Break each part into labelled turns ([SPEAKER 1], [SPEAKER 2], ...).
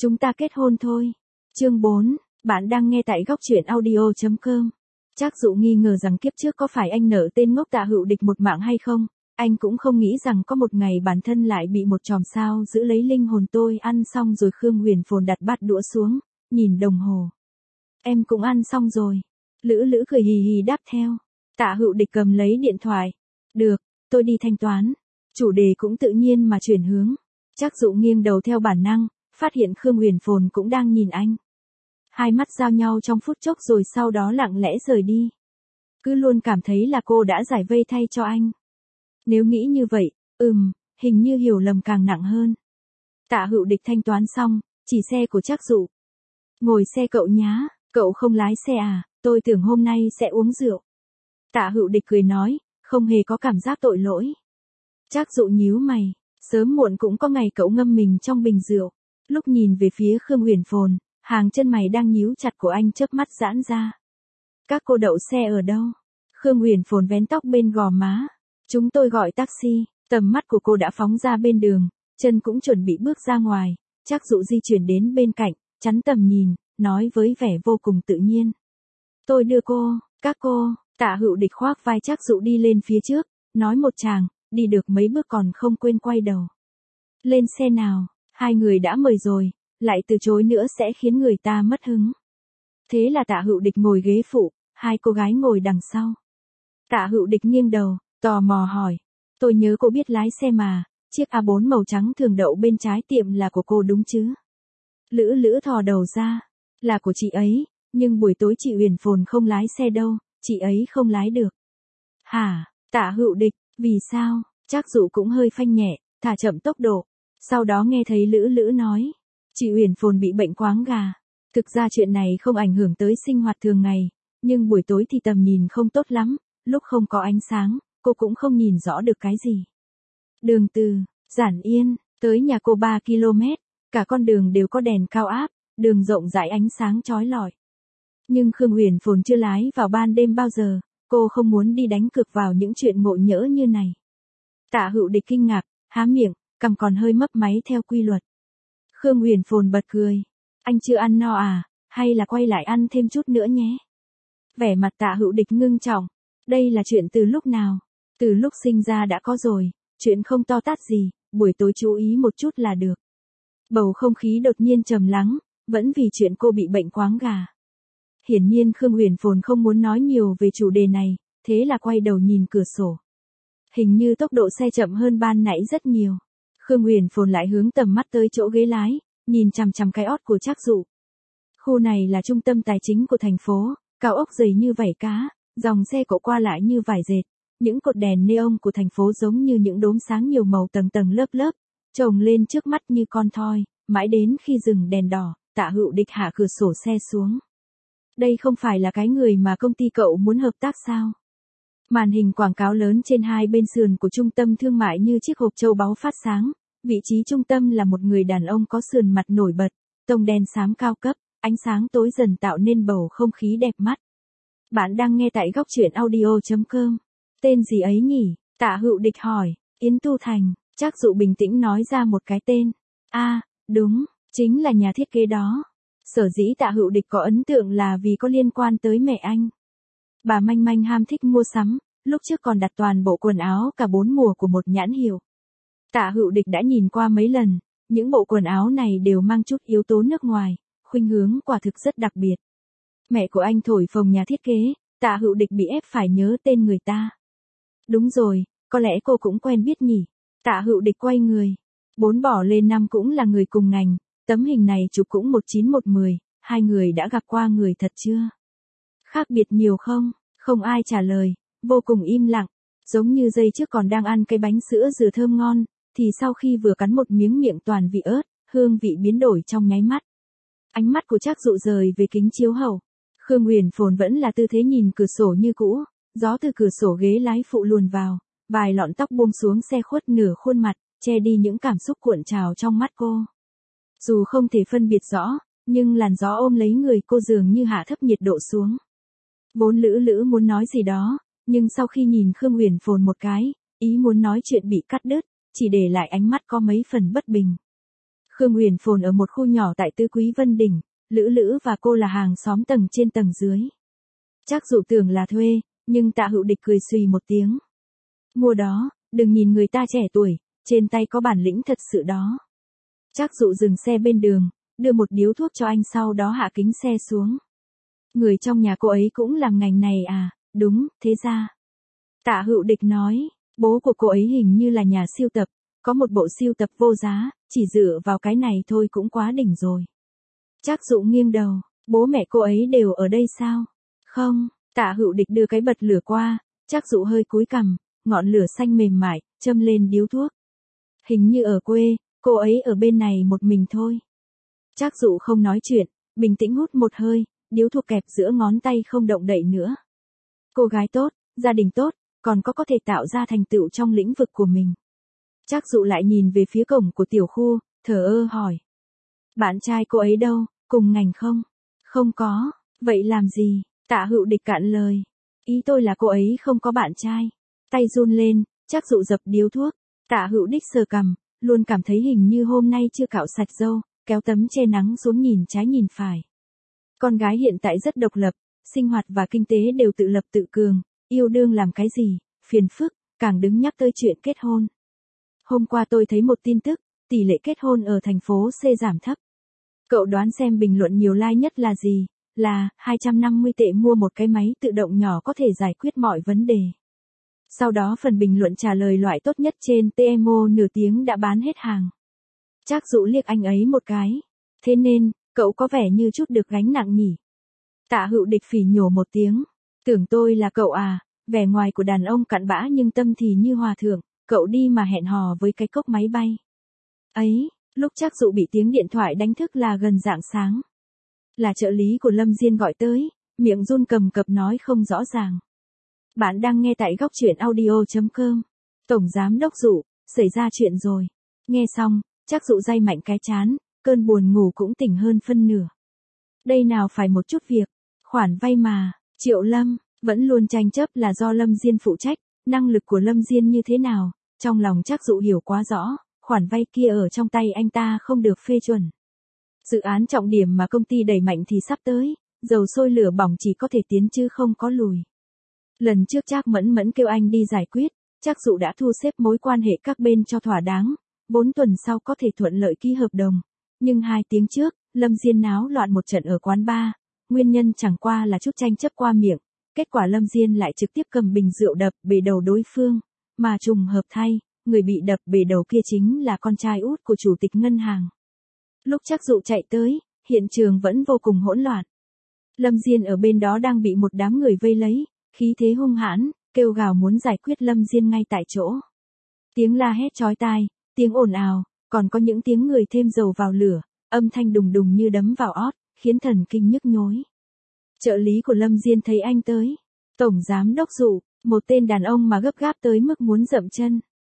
[SPEAKER 1] Chúng ta kết hôn thôi. Chương 4, bạn đang nghe tại góc truyện audio.com. Trác Dụ nghi ngờ rằng kiếp trước có phải anh nợ tên ngốc Tạ Hựu Địch một mạng hay không, anh cũng không nghĩ rằng có một ngày bản thân lại bị một chòm sao giữ lấy linh hồn. Tôi ăn xong rồi. Khương Huyền Phồn đặt bát đũa xuống, nhìn đồng hồ. Em cũng ăn xong rồi. Lữ Lữ cười hì hì đáp theo. Tạ Hựu Địch cầm lấy điện thoại. Được, tôi đi thanh toán. Chủ đề cũng tự nhiên mà chuyển hướng. Trác Dụ nghiêng đầu theo bản năng, phát hiện Khương Huyền Phồn cũng đang nhìn anh. Hai mắt giao nhau trong phút chốc rồi sau đó lặng lẽ rời đi. Cứ luôn cảm thấy là cô đã giải vây thay cho anh. Nếu nghĩ như vậy, hình như hiểu lầm càng nặng hơn. Tạ Hựu Địch thanh toán xong, chỉ xe của Trác Dụ. Ngồi xe cậu nhá, cậu không lái xe à, tôi tưởng hôm nay sẽ uống rượu. Tạ Hựu Địch cười nói, không hề có cảm giác tội lỗi. Trác Dụ nhíu mày, sớm muộn cũng có ngày cậu ngâm mình trong bình rượu. Lúc nhìn về phía Khương Huyền Phồn, hàng chân mày đang nhíu chặt của anh chớp mắt giãn ra. Các cô đậu xe ở đâu? Khương Huyền Phồn vén tóc bên gò má. Chúng tôi gọi taxi. Tầm mắt của cô đã phóng ra bên đường, chân cũng chuẩn bị bước ra ngoài. Trác Dụ di chuyển đến bên cạnh, chắn tầm nhìn, nói với vẻ vô cùng tự nhiên. Tôi đưa cô, các cô. Tạ Hựu Địch khoác vai Trác Dụ đi lên phía trước, nói một tràng, đi được mấy bước còn không quên quay đầu. Lên xe nào, hai người đã mời rồi, lại từ chối nữa sẽ khiến người ta mất hứng. Thế là Tạ Hựu Địch ngồi ghế phụ, hai cô gái ngồi đằng sau. Tạ Hựu Địch nghiêng đầu, tò mò hỏi. Tôi nhớ cô biết lái xe mà, chiếc A4 màu trắng thường đậu bên trái tiệm là của cô đúng chứ? Lữ Lữ thò đầu ra. Là của chị ấy, nhưng buổi tối chị Huyền Phồn không lái xe đâu, chị ấy không lái được. Hả? Tạ Hựu Địch, vì sao? Trác Dụ cũng hơi phanh nhẹ, thả chậm tốc độ. Sau đó nghe thấy Lữ Lữ nói. Chị Huyền Phồn bị bệnh quáng gà. Thực ra chuyện này không ảnh hưởng tới sinh hoạt thường ngày, nhưng buổi tối thì tầm nhìn không tốt lắm, lúc không có ánh sáng, cô cũng không nhìn rõ được cái gì. Đường từ Giản Yên tới nhà cô 3 km, cả con đường đều có đèn cao áp, đường rộng rãi ánh sáng chói lọi. Nhưng Khương Huyền Phồn chưa lái vào ban đêm bao giờ, cô không muốn đi đánh cược vào những chuyện ngộ nhỡ như này. Tạ Hựu Địch kinh ngạc, há miệng, cằm còn hơi mấp máy theo quy luật. Khương Huyền Phồn bật cười. Anh chưa ăn no à, hay là quay lại ăn thêm chút nữa nhé? Vẻ mặt Tạ Hựu Địch ngưng trọng. Đây là chuyện từ lúc nào? Từ lúc sinh ra đã có rồi, chuyện không to tát gì, buổi tối chú ý một chút là được. Bầu không khí đột nhiên trầm lắng, vẫn vì chuyện cô bị bệnh quáng gà. Hiển nhiên Khương Huyền Phồn không muốn nói nhiều về chủ đề này, thế là quay đầu nhìn cửa sổ. Hình như tốc độ xe chậm hơn ban nãy rất nhiều. Khương Huyền Phồn lại hướng tầm mắt tới chỗ ghế lái, nhìn chằm chằm cái ót của Trác Dụ. Khu này là trung tâm tài chính của thành phố, cao ốc dày như vảy cá, dòng xe cộ qua lại như vải dệt, những cột đèn neon của thành phố giống như những đốm sáng nhiều màu tầng tầng lớp lớp, chồng lên trước mắt như con thoi, mãi đến khi dừng đèn đỏ, Tạ Hựu Địch hạ cửa sổ xe xuống. Đây không phải là cái người mà công ty cậu muốn hợp tác sao? Màn hình quảng cáo lớn trên hai bên sườn của trung tâm thương mại như chiếc hộp châu báu phát sáng, vị trí trung tâm là một người đàn ông có sườn mặt nổi bật, tông đen xám cao cấp, ánh sáng tối dần tạo nên bầu không khí đẹp mắt. Bạn đang nghe tại góc truyện audio.com. Tên gì ấy nhỉ? Tạ Hựu Địch hỏi. Yến Tu Thành. Trác Dụ bình tĩnh nói ra một cái tên. Đúng, chính là nhà thiết kế đó. Sở dĩ Tạ Hựu Địch có ấn tượng là vì có liên quan tới mẹ anh. Bà Manh Manh ham thích mua sắm, lúc trước còn đặt toàn bộ quần áo cả 4 mùa của một nhãn hiệu. Tạ Hựu Địch đã nhìn qua mấy lần, những bộ quần áo này đều mang chút yếu tố nước ngoài, khuynh hướng quả thực rất đặc biệt. Mẹ của anh thổi phồng nhà thiết kế, Tạ Hựu Địch bị ép phải nhớ tên người ta. Đúng rồi, có lẽ cô cũng quen biết nhỉ. Tạ Hựu Địch quay người. 4 bỏ lên 5 cũng là người cùng ngành, tấm hình này chụp cũng 19-110, hai người đã gặp qua người thật chưa? Khác biệt nhiều không? Không ai trả lời, vô cùng im lặng, giống như giây trước còn đang ăn cái bánh sữa dừa thơm ngon, thì sau khi vừa cắn một miếng miệng toàn vị ớt, hương vị biến đổi trong nháy mắt. Ánh mắt của Trác Dụ rời về kính chiếu hậu. Khương Huyền Phồn vẫn là tư thế nhìn cửa sổ như cũ, gió từ cửa sổ ghế lái phụ luồn vào, vài lọn tóc buông xuống xe khuất nửa khuôn mặt, che đi những cảm xúc cuộn trào trong mắt cô. Dù không thể phân biệt rõ, nhưng làn gió ôm lấy người cô dường như hạ thấp nhiệt độ xuống. Vốn Lữ Lữ muốn nói gì đó, nhưng sau khi nhìn Khương Huyền Phồn một cái, ý muốn nói chuyện bị cắt đứt, chỉ để lại ánh mắt có mấy phần bất bình. Khương Uyển Phồn ở một khu nhỏ tại Tứ Quý Vân Đỉnh, Lữ Lữ và cô là hàng xóm tầng trên tầng dưới. Trác Dụ tưởng là thuê, nhưng Tạ Hữu Địch cười xùy một tiếng. Mua đó, đừng nhìn người ta trẻ tuổi, trên tay có bản lĩnh thật sự đó. Trác Dụ dừng xe bên đường, đưa một điếu thuốc cho anh sau đó hạ kính xe xuống. Người trong nhà cô ấy cũng làm ngành này à? Đúng, thế ra. Tạ Hữu Địch nói, bố của cô ấy hình như là nhà sưu tập, có một bộ sưu tập vô giá, chỉ dựa vào cái này thôi cũng quá đỉnh rồi. Trác Dụ nghiêng đầu, bố mẹ cô ấy đều ở đây sao? Không, Tạ Hữu Địch đưa cái bật lửa qua, Trác Dụ hơi cúi cằm, ngọn lửa xanh mềm mại, châm lên điếu thuốc. Hình như ở quê, cô ấy ở bên này một mình thôi. Trác Dụ không nói chuyện, bình tĩnh hút một hơi, điếu thuốc kẹp giữa ngón tay không động đậy nữa. Cô gái tốt, gia đình tốt, còn có thể tạo ra thành tựu trong lĩnh vực của mình. Trác Dụ lại nhìn về phía cổng của tiểu khu, thờ ơ hỏi. Bạn trai cô ấy đâu, cùng ngành không? Không có, vậy làm gì? Tạ Hữu Địch cạn lời. Ý tôi là cô ấy không có bạn trai. Tay run lên, Trác Dụ dập điếu thuốc. Tạ Hữu Địch sờ cằm, luôn cảm thấy hình như hôm nay chưa cạo sạch râu, kéo tấm che nắng xuống nhìn trái nhìn phải. Con gái hiện tại rất độc lập, sinh hoạt và kinh tế đều tự lập tự cường, yêu đương làm cái gì, phiền phức, càng đứng nhắc tới chuyện kết hôn. Hôm qua tôi thấy một tin tức, tỷ lệ kết hôn ở thành phố C giảm thấp. Cậu đoán xem bình luận nhiều like nhất là gì? Là 250 tệ mua một cái máy tự động nhỏ có thể giải quyết mọi vấn đề. Sau đó phần bình luận trả lời loại tốt nhất trên TMO nửa tiếng đã bán hết hàng. Trác Dụ liếc anh ấy một cái. Thế nên, cậu có vẻ như chút được gánh nặng nhỉ? Tạ Hữu Địch phỉ nhổ một tiếng. Tưởng tôi là cậu à, vẻ ngoài của đàn ông cặn bã nhưng tâm thì như hòa thượng, cậu đi mà hẹn hò với cái cốc máy bay. Ấy, lúc Trác Dụ bị tiếng điện thoại đánh thức là gần rạng sáng. Là trợ lý của Lâm Diên gọi tới, miệng run cầm cập nói không rõ ràng. Bạn đang nghe tại góc truyện audio.com. Tổng giám đốc Dụ, xảy ra chuyện rồi. Nghe xong, Trác Dụ day mạnh cái trán, cơn buồn ngủ cũng tỉnh hơn phân nửa. Đây nào phải một chút việc, khoản vay mà, Triệu Lâm, vẫn luôn tranh chấp là do Lâm Diên phụ trách, năng lực của Lâm Diên như thế nào, trong lòng Trác Dụ hiểu quá rõ, khoản vay kia ở trong tay anh ta không được phê chuẩn. Dự án trọng điểm mà công ty đẩy mạnh thì sắp tới, dầu sôi lửa bỏng chỉ có thể tiến chứ không có lùi. Lần trước Trác Mẫn Mẫn kêu anh đi giải quyết, Trác Dụ đã thu xếp mối quan hệ các bên cho thỏa đáng, 4 tuần sau có thể thuận lợi ký hợp đồng. Nhưng 2 tiếng trước, Lâm Diên náo loạn một trận ở quán bar, nguyên nhân chẳng qua là chút tranh chấp qua miệng, kết quả Lâm Diên lại trực tiếp cầm bình rượu đập bể đầu đối phương, mà trùng hợp thay, người bị đập bể đầu kia chính là con trai út của chủ tịch ngân hàng. Lúc Trác Dụ chạy tới, hiện trường vẫn vô cùng hỗn loạn. Lâm Diên ở bên đó đang bị một đám người vây lấy, khí thế hung hãn, kêu gào muốn giải quyết Lâm Diên ngay tại chỗ. Tiếng la hét chói tai, tiếng ồn ào, còn có những tiếng người thêm dầu vào lửa, âm thanh đùng đùng như đấm vào ót, khiến thần kinh nhức nhối. Trợ lý của Lâm Diên thấy anh tới. Tổng giám đốc Dụ, một tên đàn ông mà gấp gáp tới mức muốn dậm chân.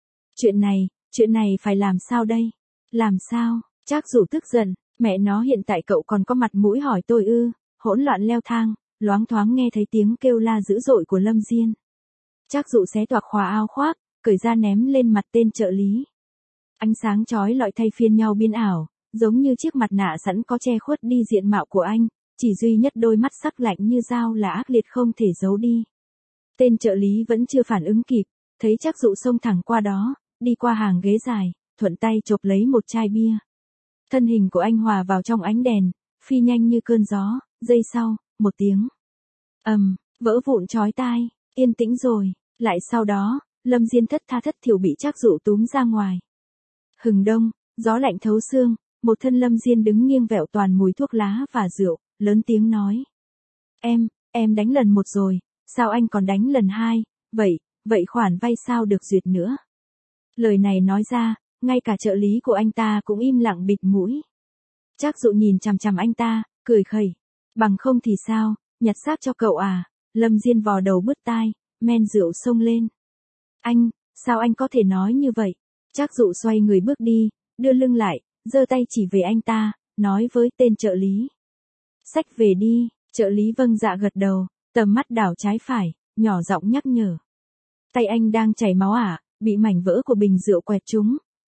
[SPEAKER 1] Chuyện này phải làm sao đây? Làm sao? Trác Dụ tức giận, mẹ nó hiện tại cậu còn có mặt mũi hỏi tôi ư? Hỗn loạn leo thang, loáng thoáng nghe thấy tiếng kêu la dữ dội của Lâm Diên. Trác Dụ xé toạc khóa áo khoác, cởi ra ném lên mặt tên trợ lý. Ánh sáng chói lọi thay phiên nhau biến ảo, giống như chiếc mặt nạ sẵn có che khuất đi diện mạo của anh, chỉ duy nhất đôi mắt sắc lạnh như dao là ác liệt không thể giấu đi. Tên trợ lý vẫn chưa phản ứng kịp, thấy Trác Dụ xông thẳng qua đó, đi qua hàng ghế dài, thuận tay chộp lấy một chai bia. Thân hình của anh hòa vào trong ánh đèn, phi nhanh như cơn gió, giây sau, một tiếng vỡ vụn chói tai, yên tĩnh rồi, lại sau đó, Lâm Diên thất tha thất thểu bị Trác Dụ túm ra ngoài. Hừng đông, gió lạnh thấu xương, một thân Lâm Diên đứng nghiêng vẹo toàn mùi thuốc lá và rượu, lớn tiếng nói. Em đánh lần 1 rồi, sao anh còn đánh lần 2, vậy khoản vay sao được duyệt nữa? Lời này nói ra, ngay cả trợ lý của anh ta cũng im lặng bịt mũi. Trác Dụ nhìn chằm chằm anh ta, cười khẩy. Bằng không thì sao, nhặt xác cho cậu à? Lâm Diên vò đầu bứt tai, men rượu xông lên. Sao anh có thể nói như vậy? Trác Dụ xoay người bước đi, đưa lưng lại, giơ tay chỉ về anh ta, nói với tên trợ lý. Xách về đi, trợ lý vâng dạ gật đầu, tầm mắt đảo trái phải, nhỏ giọng nhắc nhở. Tay anh đang chảy máu à, bị mảnh vỡ của bình rượu quẹt trúng,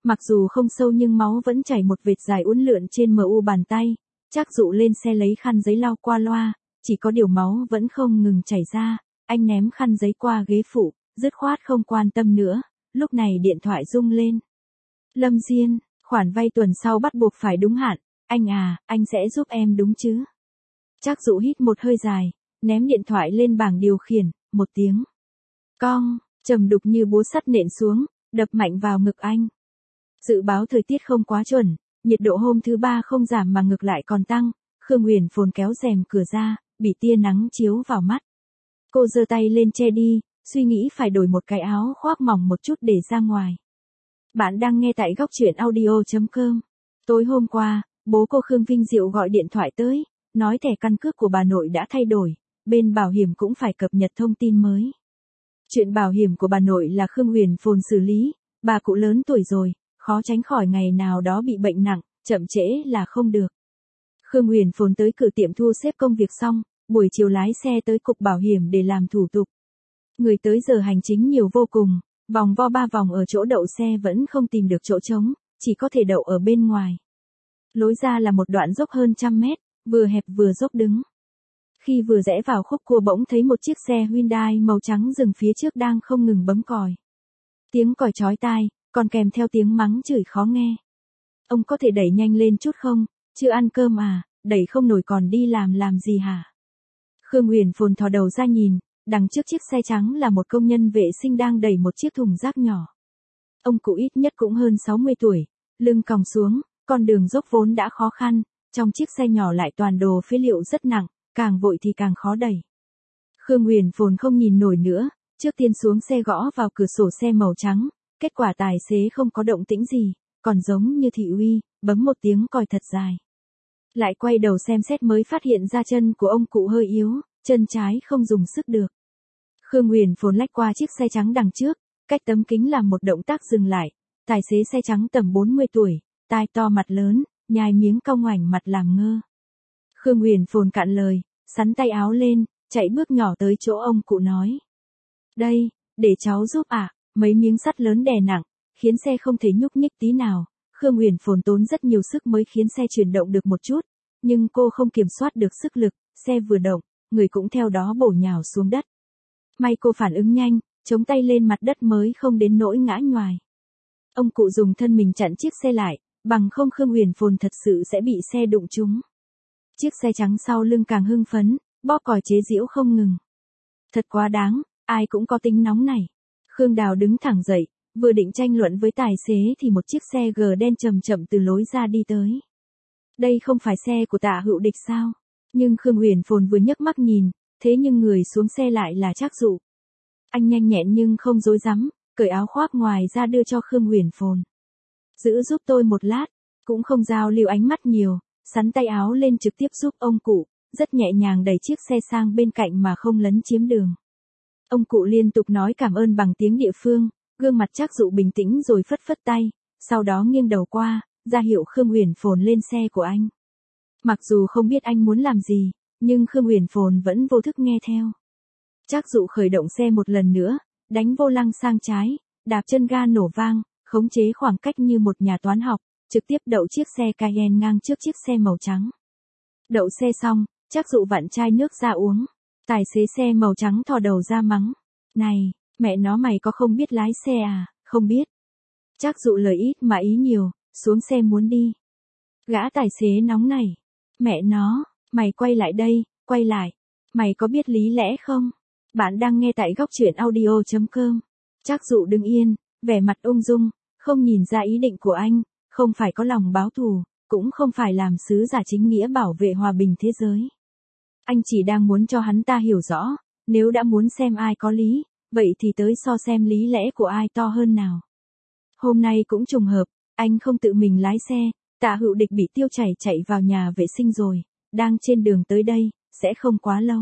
[SPEAKER 1] Mặc dù không sâu nhưng máu vẫn chảy một vệt dài uốn lượn trên mu bàn tay. Trác Dụ lên xe lấy khăn giấy lau qua loa, chỉ có điều máu vẫn không ngừng chảy ra. Anh ném khăn giấy qua ghế phụ, dứt khoát không quan tâm nữa. Lúc này điện thoại rung lên. Lâm Diên, khoản vay tuần sau bắt buộc phải đúng hạn. Anh à, anh sẽ giúp em đúng chứ? Trác Dụ hít một hơi dài, ném điện thoại lên bảng điều khiển, một tiếng. Cong, trầm đục như búa sắt nện xuống, đập mạnh vào ngực anh. Dự báo thời tiết không quá chuẩn, nhiệt độ hôm thứ ba không giảm mà ngược lại còn tăng. Khương Uyển Phồn kéo rèm cửa ra, bị tia nắng chiếu vào mắt. Cô giơ tay lên che đi, suy nghĩ phải đổi một cái áo khoác mỏng một chút để ra ngoài. Bạn đang nghe tại góc truyện audio.com. Tối hôm qua, bố cô Khương Vinh Diệu gọi điện thoại tới, nói thẻ căn cước của bà nội đã thay đổi, bên bảo hiểm cũng phải cập nhật thông tin mới. Chuyện bảo hiểm của bà nội là Khương Uyển Phồn xử lý, bà cụ lớn tuổi rồi, khó tránh khỏi ngày nào đó bị bệnh nặng, chậm trễ là không được. Khương Uyển Phồn tới cửa tiệm thu xếp công việc xong, buổi chiều lái xe tới cục bảo hiểm để làm thủ tục. Người tới giờ hành chính nhiều vô cùng, vòng vo 3 vòng ở chỗ đậu xe vẫn không tìm được chỗ trống, chỉ có thể đậu ở bên ngoài. Lối ra là một đoạn dốc hơn 100 mét, vừa hẹp vừa dốc đứng. Khi vừa rẽ vào khúc cua bỗng thấy một chiếc xe Hyundai màu trắng dừng phía trước đang không ngừng bấm còi. Tiếng còi chói tai, còn kèm theo tiếng mắng chửi khó nghe. Ông có thể đẩy nhanh lên chút không, chưa ăn cơm à, đẩy không nổi còn đi làm gì hả? Khương Uyển Phồn thò đầu ra nhìn, đằng trước chiếc xe trắng là một công nhân vệ sinh đang đẩy một chiếc thùng rác nhỏ. Ông cụ ít nhất cũng hơn 60 tuổi, lưng còng xuống, con đường dốc vốn đã khó khăn, trong chiếc xe nhỏ lại toàn đồ phế liệu rất nặng, càng vội thì càng khó đẩy. Khương Uyển Phồn không nhìn nổi nữa, trước tiên xuống xe gõ vào cửa sổ xe màu trắng, kết quả tài xế không có động tĩnh gì, còn giống như thị uy, bấm một tiếng còi thật dài. Lại quay đầu xem xét mới phát hiện ra chân của ông cụ hơi yếu, chân trái không dùng sức được. Khương Uyển Phồn lách qua chiếc xe trắng đằng trước, cách tấm kính làm một động tác dừng lại. Tài xế xe trắng tầm 40 tuổi, tai to mặt lớn, nhai miếng cong ngoảnh mặt làm ngơ. Khương Uyển Phồn cạn lời, sắn tay áo lên, chạy bước nhỏ tới chỗ ông cụ nói. Đây, để cháu giúp ạ, mấy miếng sắt lớn đè nặng, khiến xe không thể nhúc nhích tí nào. Khương Uyển Phồn tốn rất nhiều sức mới khiến xe chuyển động được một chút, nhưng cô không kiểm soát được sức lực, xe vừa động, người cũng theo đó bổ nhào xuống đất. May cô phản ứng nhanh, chống tay lên mặt đất mới không đến nỗi ngã nhoài. Ông cụ dùng thân mình chặn chiếc xe lại, bằng không Khương Uyển Phồn thật sự sẽ bị xe đụng trúng. Chiếc xe trắng sau lưng càng hưng phấn, bóp còi chế giễu không ngừng. Thật quá đáng, ai cũng có tính nóng này. Khương Đào đứng thẳng dậy, vừa định tranh luận với tài xế thì một chiếc xe G đen chậm chậm từ lối ra đi tới. Đây không phải xe của Tạ Hữu Địch sao? Nhưng Khương Uyển Phồn vừa nhấc mắt nhìn, thế nhưng người xuống xe lại là Trác Dụ. Anh nhanh nhẹn nhưng không dối rắm, cởi áo khoác ngoài ra đưa cho Khương Uyển Phồn. Giữ giúp tôi một lát, cũng không giao lưu ánh mắt nhiều, sắn tay áo lên trực tiếp giúp ông cụ, rất nhẹ nhàng đẩy chiếc xe sang bên cạnh mà không lấn chiếm đường. Ông cụ liên tục nói cảm ơn bằng tiếng địa phương, gương mặt Trác Dụ bình tĩnh rồi phất phất tay, sau đó nghiêng đầu qua, ra hiệu Khương Uyển Phồn lên xe của anh. Mặc dù không biết anh muốn làm gì, nhưng Khương Uyển Phồn vẫn vô thức nghe theo. Trác Dụ khởi động xe một lần nữa, đánh vô lăng sang trái, đạp chân ga nổ vang, khống chế khoảng cách như một nhà toán học, trực tiếp đậu chiếc xe Cayenne ngang trước chiếc xe màu trắng. Đậu xe xong, Trác Dụ vặn chai nước ra uống. Tài xế xe màu trắng thò đầu ra mắng. Này, mẹ nó mày có không biết lái xe à, không biết. Trác Dụ lời ít mà ý nhiều, xuống xe muốn đi. Gã tài xế nóng nảy. Mẹ nó, mày quay lại đây, quay lại. Mày có biết lý lẽ không? Bạn đang nghe tại góc truyện audio.com. Trác Dụ đứng yên, vẻ mặt ung dung, không nhìn ra ý định của anh, không phải có lòng báo thù, cũng không phải làm sứ giả chính nghĩa bảo vệ hòa bình thế giới. Anh chỉ đang muốn cho hắn ta hiểu rõ, nếu đã muốn xem ai có lý, vậy thì tới so xem lý lẽ của ai to hơn nào. Hôm nay cũng trùng hợp, anh không tự mình lái xe, Tạ Hữu Địch bị tiêu chảy chạy vào nhà vệ sinh rồi, đang trên đường tới đây, sẽ không quá lâu.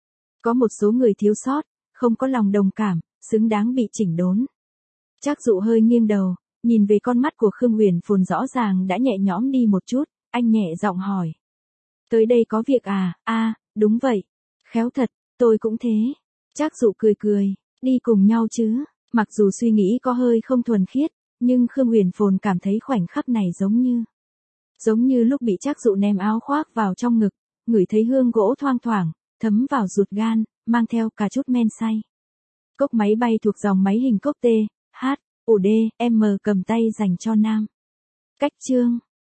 [SPEAKER 1] Có một số người thiếu sót, không có lòng đồng cảm, xứng đáng bị chỉnh đốn. Trác Dụ hơi nghiêng đầu, nhìn về con mắt của Khương Uyển Phồn rõ ràng đã nhẹ nhõm đi một chút, anh nhẹ giọng hỏi. Tới đây có việc à, đúng vậy. Khéo thật, tôi cũng thế. Trác Dụ cười cười, đi cùng nhau chứ. Mặc dù suy nghĩ có hơi không thuần khiết, Nhưng Khương Huyền Phồn cảm thấy khoảnh khắc này giống như lúc bị Trác Dụ ném áo khoác vào trong ngực, ngửi thấy hương gỗ thoang thoảng, thấm vào ruột gan, mang theo cả chút men say. Cốc máy bay thuộc dòng máy hình cốc T, H, U D, M cầm tay dành cho nam. Cách chương